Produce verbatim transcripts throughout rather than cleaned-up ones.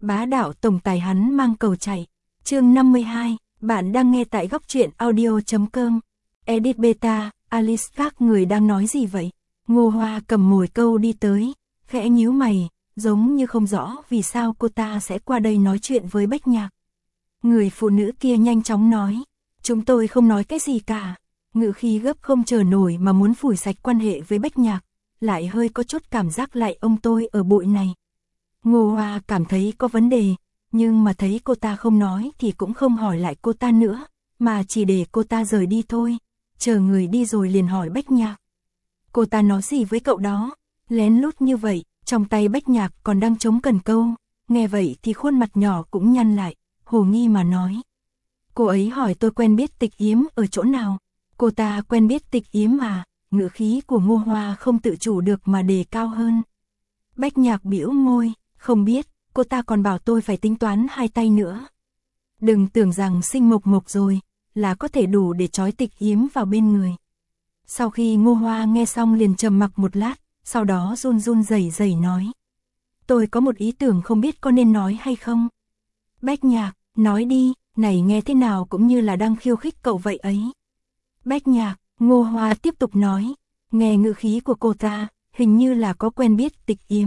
bá đạo tổng tài hắn mang cầu chạy. Chương năm mươi hai, bạn đang nghe tại góc truyện audio chấm com. Edit beta, Alice các người đang nói gì vậy? Ngô Hoa cầm mồi câu đi tới, khẽ nhíu mày, giống như không rõ vì sao cô ta sẽ qua đây nói chuyện với Bách Nhạc. Người phụ nữ kia nhanh chóng nói, chúng tôi không nói cái gì cả. Ngữ khí gấp không chờ nổi mà muốn phủi sạch quan hệ với Bách Nhạc, lại hơi có chút cảm giác lại ông tôi ở bụi này. Ngô Hoa cảm thấy có vấn đề, nhưng mà thấy cô ta không nói thì cũng không hỏi lại cô ta nữa, mà chỉ để cô ta rời đi thôi. Chờ người đi rồi liền hỏi Bách Nhạc. Cô ta nói gì với cậu đó? Lén lút như vậy, trong tay Bách Nhạc còn đang chống cần câu. Nghe vậy thì khuôn mặt nhỏ cũng nhăn lại, hồ nghi mà nói. Cô ấy hỏi tôi quen biết Tịch Yếm ở chỗ nào. Cô ta quen biết Tịch Yếm à? Ngữ khí của Ngô Hoa không tự chủ được mà đề cao hơn. Bách Nhạc bĩu môi, không biết, cô ta còn bảo tôi phải tính toán hai tay nữa. Đừng tưởng rằng sinh mộc mộc rồi, là có thể đủ để trói Tịch Yếm vào bên người. Sau khi Ngô Hoa nghe xong liền trầm mặc một lát, sau đó run run rẩy rẩy nói. Tôi có một ý tưởng không biết có nên nói hay không. Bách Nhạc, nói đi, này nghe thế nào cũng như là đang khiêu khích cậu vậy ấy. Bách Nhạc, Ngô Hoa tiếp tục nói, nghe ngữ khí của cô ta, hình như là có quen biết Tịch Yếm.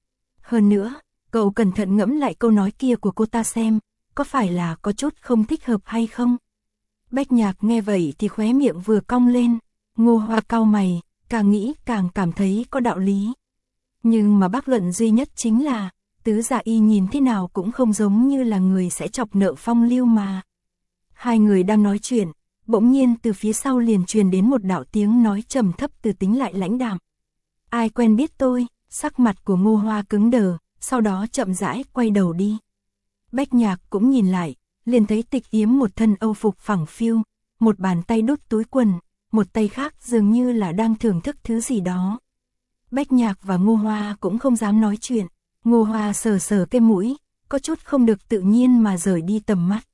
Hơn nữa, cậu cẩn thận ngẫm lại câu nói kia của cô ta xem, có phải là có chút không thích hợp hay không? Bách Nhạc nghe vậy thì khóe miệng vừa cong lên, Ngô Hoa cau mày, càng nghĩ càng cảm thấy có đạo lý. Nhưng mà bác luận duy nhất chính là, Tứ Dạ Y nhìn thế nào cũng không giống như là người sẽ chọc nợ Phong Lưu mà. Hai người đang nói chuyện, bỗng nhiên từ phía sau liền truyền đến một đạo tiếng nói trầm thấp từ tính lại lãnh đạm. Ai quen biết tôi? Sắc mặt của Ngô Hoa cứng đờ, sau đó chậm rãi quay đầu đi. Bách Nhạc cũng nhìn lại, liền thấy Tịch Yếm một thân âu phục phẳng phiu, một bàn tay đút túi quần, một tay khác dường như là đang thưởng thức thứ gì đó. Bách Nhạc và Ngô Hoa cũng không dám nói chuyện, Ngô Hoa sờ sờ cái mũi, có chút không được tự nhiên mà rời đi tầm mắt.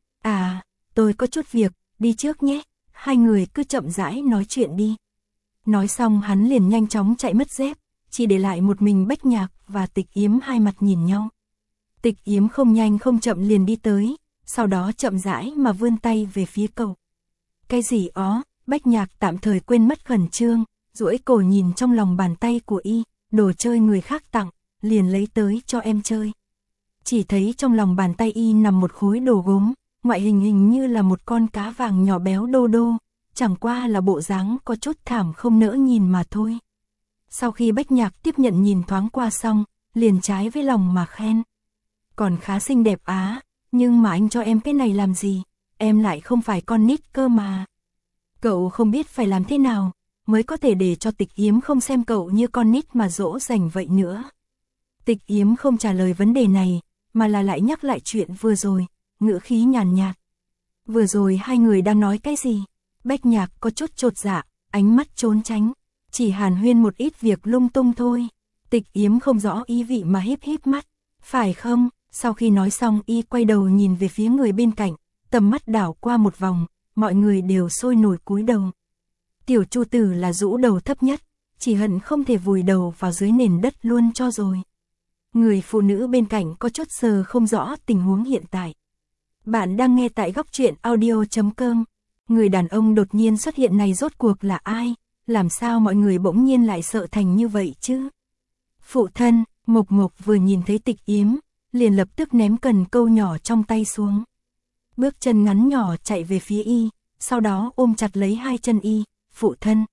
À, tôi có chút việc, đi trước nhé, hai người cứ chậm rãi nói chuyện đi. Nói xong hắn liền nhanh chóng chạy mất dép, chỉ để lại một mình Bách Nhạc và Tịch Yếm hai mặt nhìn nhau. Tịch Yếm không nhanh không chậm liền đi tới, sau đó chậm rãi mà vươn tay về phía cậu. Cái gì ó? Bách Nhạc tạm thời quên mất khẩn trương, duỗi cổ nhìn trong lòng bàn tay của y, đồ chơi người khác tặng, liền lấy tới cho em chơi. Chỉ thấy trong lòng bàn tay y nằm một khối đồ gốm, ngoại hình hình như là một con cá vàng nhỏ béo đô đô, chẳng qua là bộ dáng có chút thảm không nỡ nhìn mà thôi. Sau khi Bách Nhạc tiếp nhận nhìn thoáng qua xong, liền trái với lòng mà khen. Còn khá xinh đẹp á, nhưng mà anh cho em cái này làm gì, em lại không phải con nít cơ mà. Cậu không biết phải làm thế nào, mới có thể để cho Tịch Yếm không xem cậu như con nít mà dỗ dành vậy nữa. Tịch Yếm không trả lời vấn đề này, mà là lại nhắc lại chuyện vừa rồi, ngữ khí nhàn nhạt. Vừa rồi hai người đang nói cái gì? Bách Nhạc có chút chột dạ, ánh mắt trốn tránh, chỉ hàn huyên một ít việc lung tung thôi. Tịch Yếm không rõ ý vị mà híp híp mắt, phải không? Sau khi nói xong y quay đầu nhìn về phía người bên cạnh, tầm mắt đảo qua một vòng, mọi người đều sôi nổi cúi đầu. Tiểu Chu Tử là rũ đầu thấp nhất, chỉ hận không thể vùi đầu vào dưới nền đất luôn cho rồi. Người phụ nữ bên cạnh có chút sờ không rõ tình huống hiện tại. Bạn đang nghe tại góc truyện audio chấm com. Người đàn ông đột nhiên xuất hiện này rốt cuộc là ai? Làm sao mọi người bỗng nhiên lại sợ thành như vậy chứ? Phụ thân, Mộc Mộc vừa nhìn thấy Tịch Yếm, liền lập tức ném cần câu nhỏ trong tay xuống. Bước chân ngắn nhỏ chạy về phía y, sau đó ôm chặt lấy hai chân y. Phụ thân.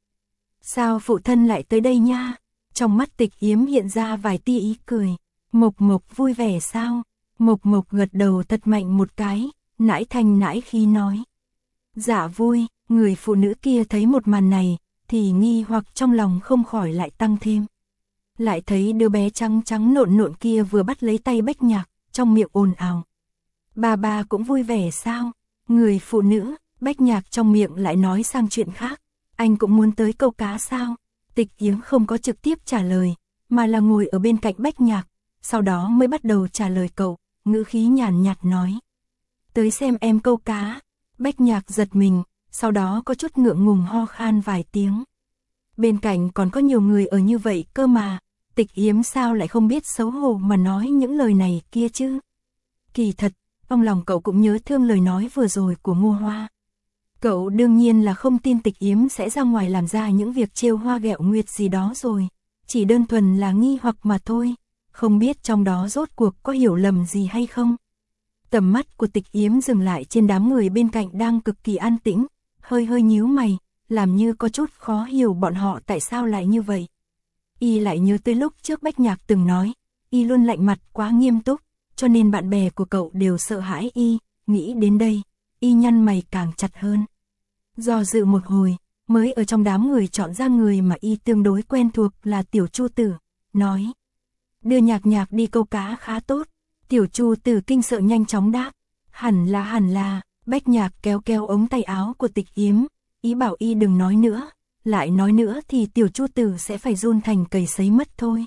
Sao phụ thân lại tới đây nha? Trong mắt Tịch Yếm hiện ra vài tia ý cười. Mộc Mộc vui vẻ sao? Mộc Mộc gật đầu thật mạnh một cái, nãi thanh nãi khí nói. Dạ vui, người phụ nữ kia thấy một màn này, thì nghi hoặc trong lòng không khỏi lại tăng thêm. Lại thấy đứa bé trắng trắng nộn nộn kia vừa bắt lấy tay Bách Nhạc, trong miệng ồn ào. Bà bà cũng vui vẻ sao? Người phụ nữ, Bách Nhạc trong miệng lại nói sang chuyện khác. Anh cũng muốn tới câu cá sao? Tịch Yếm không có trực tiếp trả lời, mà là ngồi ở bên cạnh Bách Nhạc, sau đó mới bắt đầu trả lời cậu, ngữ khí nhàn nhạt nói. Tới xem em câu cá. Bách Nhạc giật mình, sau đó có chút ngượng ngùng ho khan vài tiếng. Bên cạnh còn có nhiều người ở như vậy cơ mà. Tịch Yếm sao lại không biết xấu hổ mà nói những lời này kia chứ? Kỳ thật, trong lòng cậu cũng nhớ thương lời nói vừa rồi của Ngô Hoa. Cậu đương nhiên là không tin Tịch Yếm sẽ ra ngoài làm ra những việc trêu hoa ghẹo nguyệt gì đó rồi, chỉ đơn thuần là nghi hoặc mà thôi, không biết trong đó rốt cuộc có hiểu lầm gì hay không. Tầm mắt của Tịch Yếm dừng lại trên đám người bên cạnh đang cực kỳ an tĩnh, hơi hơi nhíu mày, làm như có chút khó hiểu bọn họ tại sao lại như vậy. Y lại nhớ tới lúc trước Bách Nhạc từng nói, Y luôn lạnh mặt quá nghiêm túc, cho nên bạn bè của cậu đều sợ hãi Y, nghĩ đến đây, Y nhăn mày càng chặt hơn. Do dự một hồi, mới ở trong đám người chọn ra người mà Y tương đối quen thuộc là Tiểu Chu Tử, nói. Đưa Nhạc Nhạc đi câu cá khá tốt. Tiểu Chu Tử kinh sợ nhanh chóng đáp. Hẳn là hẳn là, Bách Nhạc kéo kéo ống tay áo của Tịch Yếm, ý bảo Y đừng nói nữa, lại nói nữa thì Tiểu Chu Tử sẽ phải run thành cầy sấy mất thôi.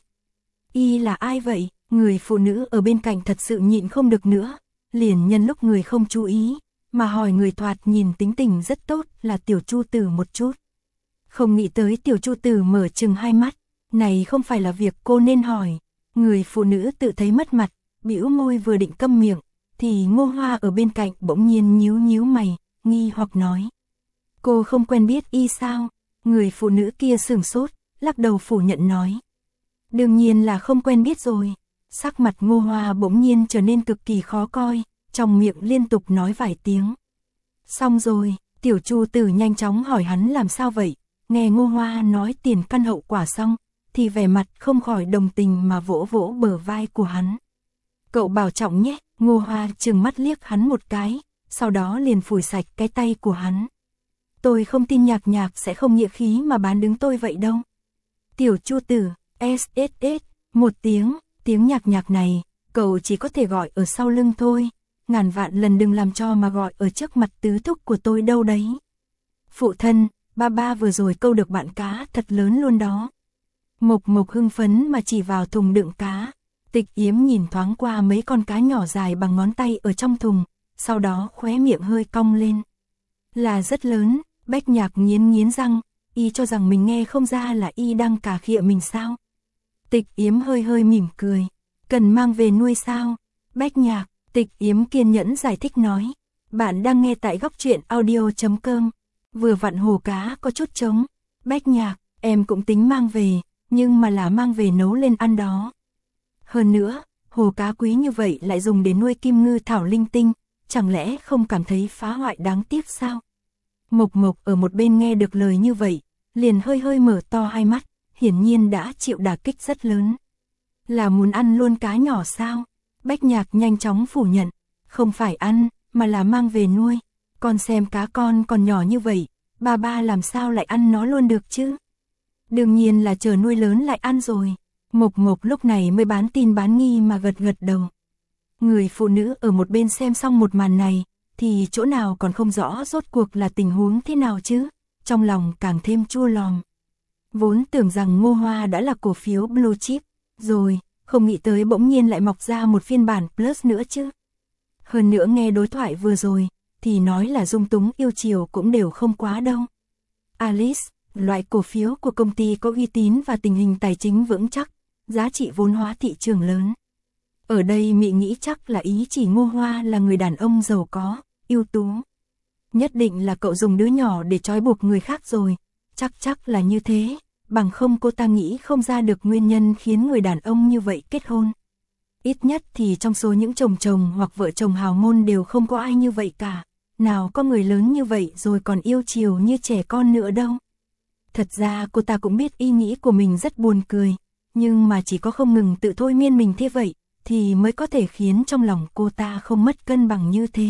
Y là ai vậy? Người phụ nữ ở bên cạnh thật sự nhịn không được nữa, liền nhân lúc người không chú ý, mà hỏi người thoạt nhìn tính tình rất tốt là Tiểu Chu Tử một chút. Không nghĩ tới Tiểu Chu Tử mở chừng hai mắt, này không phải là việc cô nên hỏi. Người phụ nữ tự thấy mất mặt, bĩu môi vừa định câm miệng, thì Ngô Hoa ở bên cạnh bỗng nhiên nhíu nhíu mày, nghi hoặc nói. Cô không quen biết Y sao? Người phụ nữ kia sửng sốt, lắc đầu phủ nhận nói. Đương nhiên là không quen biết rồi. Sắc mặt Ngô Hoa bỗng nhiên trở nên cực kỳ khó coi, trong miệng liên tục nói vài tiếng. Xong rồi, Tiểu Chu Tử nhanh chóng hỏi hắn làm sao vậy, nghe Ngô Hoa nói tiền căn hậu quả xong, thì vẻ mặt không khỏi đồng tình mà vỗ vỗ bờ vai của hắn. Cậu bảo trọng nhé. Ngô Hoa trừng mắt liếc hắn một cái, sau đó liền phủi sạch cái tay của hắn. Tôi không tin Nhạc Nhạc sẽ không nghĩa khí mà bán đứng tôi vậy đâu. Tiểu Chu Tử, ét ét ét, một tiếng, tiếng Nhạc Nhạc này, cậu chỉ có thể gọi ở sau lưng thôi, ngàn vạn lần đừng làm cho mà gọi ở trước mặt tứ thúc của tôi đâu đấy. Phụ thân, ba ba vừa rồi câu được bạn cá thật lớn luôn đó. Mộc Mộc hưng phấn mà chỉ vào thùng đựng cá. Tịch Yếm nhìn thoáng qua mấy con cá nhỏ dài bằng ngón tay ở trong thùng, sau đó khóe miệng hơi cong lên. Là rất lớn. Bách Nhạc nghiến nghiến răng, Y cho rằng mình nghe không ra là Y đang cà khịa mình sao. Tịch Yếm hơi hơi mỉm cười. Cần mang về nuôi sao? Bách Nhạc, Tịch Yếm kiên nhẫn giải thích nói. Bạn đang nghe tại góc truyện audio chấm com. Vừa vặn hồ cá có chút trống. Bách Nhạc, em cũng tính mang về, nhưng mà là mang về nấu lên ăn đó. Hơn nữa, hồ cá quý như vậy lại dùng để nuôi kim ngư thảo linh tinh, chẳng lẽ không cảm thấy phá hoại đáng tiếc sao? Mộc Mộc ở một bên nghe được lời như vậy, liền hơi hơi mở to hai mắt, hiển nhiên đã chịu đả kích rất lớn. Là muốn ăn luôn cá nhỏ sao? Bách Nhạc nhanh chóng phủ nhận, không phải ăn, mà là mang về nuôi. Con xem cá con còn nhỏ như vậy, ba ba làm sao lại ăn nó luôn được chứ? Đương nhiên là chờ nuôi lớn lại ăn rồi. Mộc Mộc lúc này mới bán tin bán nghi mà gật gật đầu. Người phụ nữ ở một bên xem xong một màn này, thì chỗ nào còn không rõ rốt cuộc là tình huống thế nào chứ, trong lòng càng thêm chua lòm. Vốn tưởng rằng Ngô Hoa đã là cổ phiếu blue chip, rồi, không nghĩ tới bỗng nhiên lại mọc ra một phiên bản plus nữa chứ. Hơn nữa nghe đối thoại vừa rồi, thì nói là dung túng yêu chiều cũng đều không quá đâu. Alice, loại cổ phiếu của công ty có uy tín và tình hình tài chính vững chắc, giá trị vốn hóa thị trường lớn. Ở đây Mị nghĩ chắc là ý chỉ Ngô Hoa là người đàn ông giàu có, ưu tú. Nhất định là cậu dùng đứa nhỏ để trói buộc người khác rồi, chắc chắc là như thế, bằng không cô ta nghĩ không ra được nguyên nhân khiến người đàn ông như vậy kết hôn. Ít nhất thì trong số những chồng chồng hoặc vợ chồng hào môn đều không có ai như vậy cả, nào có người lớn như vậy rồi còn yêu chiều như trẻ con nữa đâu. Thật ra cô ta cũng biết ý nghĩ của mình rất buồn cười, nhưng mà chỉ có không ngừng tự thôi miên mình thế vậy, thì mới có thể khiến trong lòng cô ta không mất cân bằng như thế.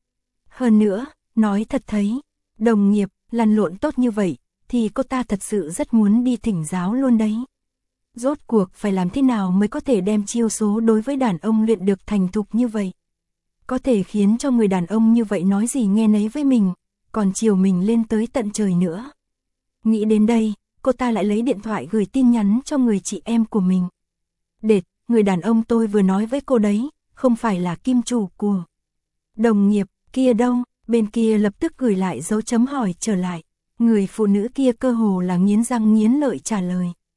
Hơn nữa, nói thật thấy, đồng nghiệp, lăn lộn tốt như vậy, thì cô ta thật sự rất muốn đi thỉnh giáo luôn đấy. Rốt cuộc phải làm thế nào mới có thể đem chiêu số đối với đàn ông luyện được thành thục như vậy? Có thể khiến cho người đàn ông như vậy nói gì nghe nấy với mình, còn chiều mình lên tới tận trời nữa. Nghĩ đến đây, cô ta lại lấy điện thoại gửi tin nhắn cho người chị em của mình. Đệt, người đàn ông tôi vừa nói với cô đấy, không phải là kim chủ của đồng nghiệp kia đâu. Bên kia lập tức gửi lại dấu chấm hỏi trở lại. Người phụ nữ kia cơ hồ là nghiến răng nghiến lợi trả lời.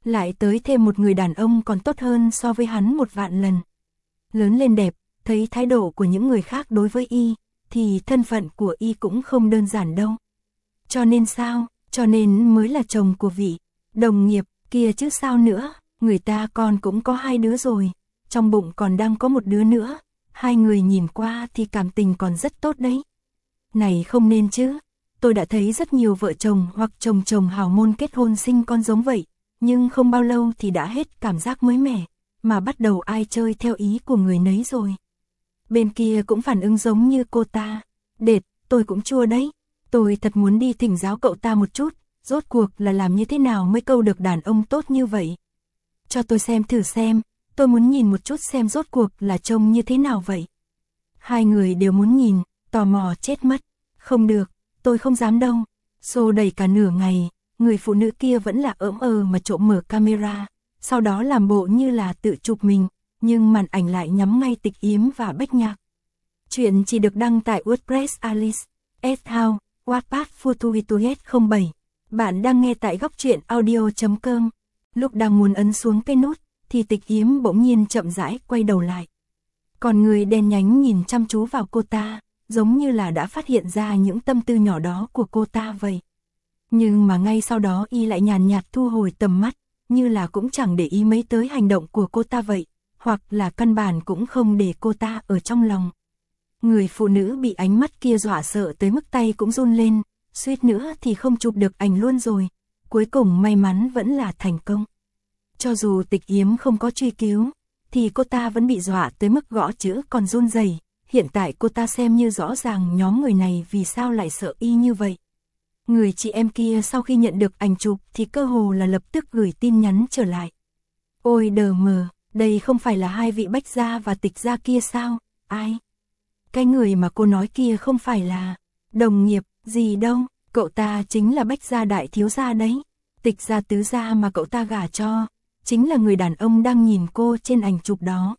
Lại tới thêm một người đàn ông còn tốt hơn so với hắn một vạn lần. Lớn lên đẹp, thấy thái độ của những người khác đối với y, thì thân phận của y cũng không đơn giản đâu. Cho nên sao, cho nên mới là chồng của vị đồng nghiệp kia chứ sao nữa, người ta còn cũng có hai đứa rồi, trong bụng còn đang có một đứa nữa, hai người nhìn qua thì cảm tình còn rất tốt đấy. Này không nên chứ, tôi đã thấy rất nhiều vợ chồng hoặc chồng chồng hào môn kết hôn sinh con giống vậy, nhưng không bao lâu thì đã hết cảm giác mới mẻ, mà bắt đầu ai chơi theo ý của người nấy rồi. Bên kia cũng phản ứng giống như cô ta, đệt, tôi cũng chua đấy, tôi thật muốn đi thỉnh giáo cậu ta một chút, rốt cuộc là làm như thế nào mới câu được đàn ông tốt như vậy. Cho tôi xem thử xem, tôi muốn nhìn một chút xem rốt cuộc là trông như thế nào vậy. Hai người đều muốn nhìn, tò mò chết mất, không được, tôi không dám đâu. Xô đẩy cả nửa ngày, người phụ nữ kia vẫn là ỡm ờ mà trộm mở camera, sau đó làm bộ như là tự chụp mình, nhưng màn ảnh lại nhắm ngay Tịch Yếm và Bách Nhạc. Chuyện chỉ được đăng tại WordPress Alice, S-House, Wattpad Futuituhet không bảy. Bạn đang nghe tại góc truyện audio chấm com. Lúc đang muốn ấn xuống cái nút, thì Tịch Yếm bỗng nhiên chậm rãi quay đầu lại. Còn người đen nhánh nhìn chăm chú vào cô ta, giống như là đã phát hiện ra những tâm tư nhỏ đó của cô ta vậy. Nhưng mà ngay sau đó y lại nhàn nhạt thu hồi tầm mắt, như là cũng chẳng để ý mấy tới hành động của cô ta vậy, hoặc là căn bản cũng không để cô ta ở trong lòng. Người phụ nữ bị ánh mắt kia dọa sợ tới mức tay cũng run lên, suýt nữa thì không chụp được ảnh luôn rồi. Cuối cùng may mắn vẫn là thành công. Cho dù Tịch Yếm không có truy cứu, thì cô ta vẫn bị dọa tới mức gõ chữ còn run rẩy. Hiện tại cô ta xem như rõ ràng nhóm người này vì sao lại sợ y như vậy. Người chị em kia sau khi nhận được ảnh chụp thì cơ hồ là lập tức gửi tin nhắn trở lại. Ôi đờ mờ, đây không phải là hai vị Bách gia và Tịch gia kia sao? Ai? Cái người mà cô nói kia không phải là đồng nghiệp gì đâu, cậu ta chính là Bách gia đại thiếu gia đấy. Tịch gia tứ gia mà cậu ta gả cho, chính là người đàn ông đang nhìn cô trên ảnh chụp đó.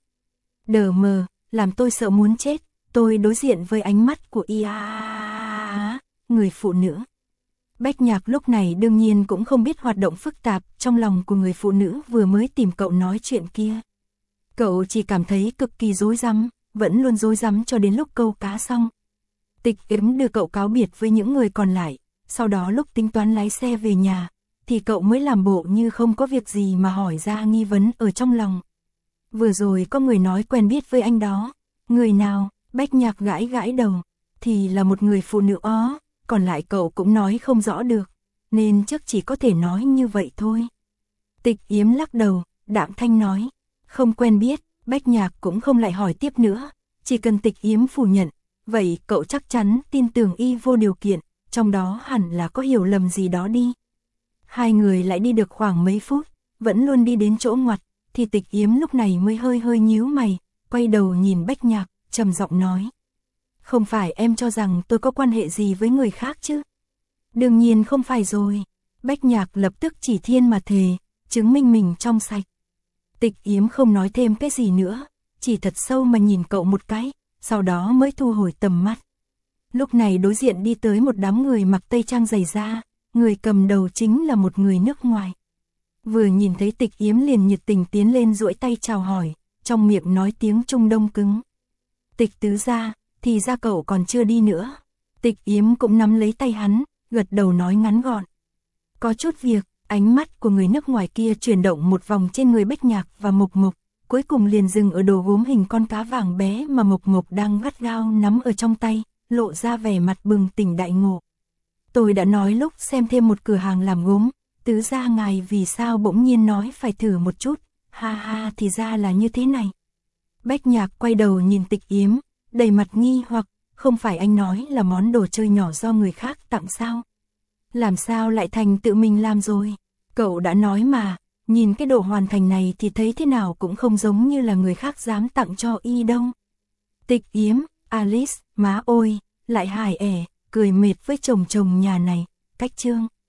Đờ mờ, làm tôi sợ muốn chết, tôi đối diện với ánh mắt của y a người phụ nữ. Bách Nhạc lúc này đương nhiên cũng không biết hoạt động phức tạp trong lòng của người phụ nữ vừa mới tìm cậu nói chuyện kia. Cậu chỉ cảm thấy cực kỳ rối rắm, vẫn luôn rối rắm cho đến lúc câu cá xong. Tịch Yếm đưa cậu cáo biệt với những người còn lại, sau đó lúc tính toán lái xe về nhà, thì cậu mới làm bộ như không có việc gì mà hỏi ra nghi vấn ở trong lòng. Vừa rồi có người nói quen biết với anh đó, người nào? Bách Nhạc gãi gãi đầu, thì là một người phụ nữ ó, còn lại cậu cũng nói không rõ được, nên trước chỉ có thể nói như vậy thôi. Tịch Yếm lắc đầu, đạm thanh nói, không quen biết. Bách Nhạc cũng không lại hỏi tiếp nữa, chỉ cần Tịch Yếm phủ nhận, vậy cậu chắc chắn tin tưởng y vô điều kiện, trong đó hẳn là có hiểu lầm gì đó đi. Hai người lại đi được khoảng mấy phút, vẫn luôn đi đến chỗ ngoặt, thì Tịch Yếm lúc này mới hơi hơi nhíu mày, quay đầu nhìn Bách Nhạc, trầm giọng nói. Không phải em cho rằng tôi có quan hệ gì với người khác chứ? Đương nhiên không phải rồi. Bách Nhạc lập tức chỉ thiên mà thề, chứng minh mình trong sạch. Tịch Yếm không nói thêm cái gì nữa, chỉ thật sâu mà nhìn cậu một cái, sau đó mới thu hồi tầm mắt. Lúc này đối diện đi tới một đám người mặc tây trang dày da, người cầm đầu chính là một người nước ngoài. Vừa nhìn thấy Tịch Yếm liền nhiệt tình tiến lên duỗi tay chào hỏi, trong miệng nói tiếng Trung Đông cứng. Tịch tứ gia, thì ra cậu còn chưa đi nữa. Tịch Yếm cũng nắm lấy tay hắn, gật đầu nói ngắn gọn. Có chút việc. Ánh mắt của người nước ngoài kia chuyển động một vòng trên người Bách Nhạc và Mộc Mộc, cuối cùng liền dừng ở đồ gốm hình con cá vàng bé mà Mộc Mộc đang gắt gao nắm ở trong tay, lộ ra vẻ mặt bừng tỉnh đại ngộ. Tôi đã nói lúc xem thêm một cửa hàng làm gốm, tứ gia ngài vì sao bỗng nhiên nói phải thử một chút, ha ha thì ra là như thế này. Bách Nhạc quay đầu nhìn Tịch Yếm, đầy mặt nghi hoặc, không phải anh nói là món đồ chơi nhỏ do người khác tặng sao? Làm sao lại thành tự mình làm rồi? Cậu đã nói mà, nhìn cái độ hoàn thành này thì thấy thế nào cũng không giống như là người khác dám tặng cho y đâu. Tịch Yếm, Alice, má ôi, lại hài ẻ, cười mệt với chồng chồng nhà này, cách chương.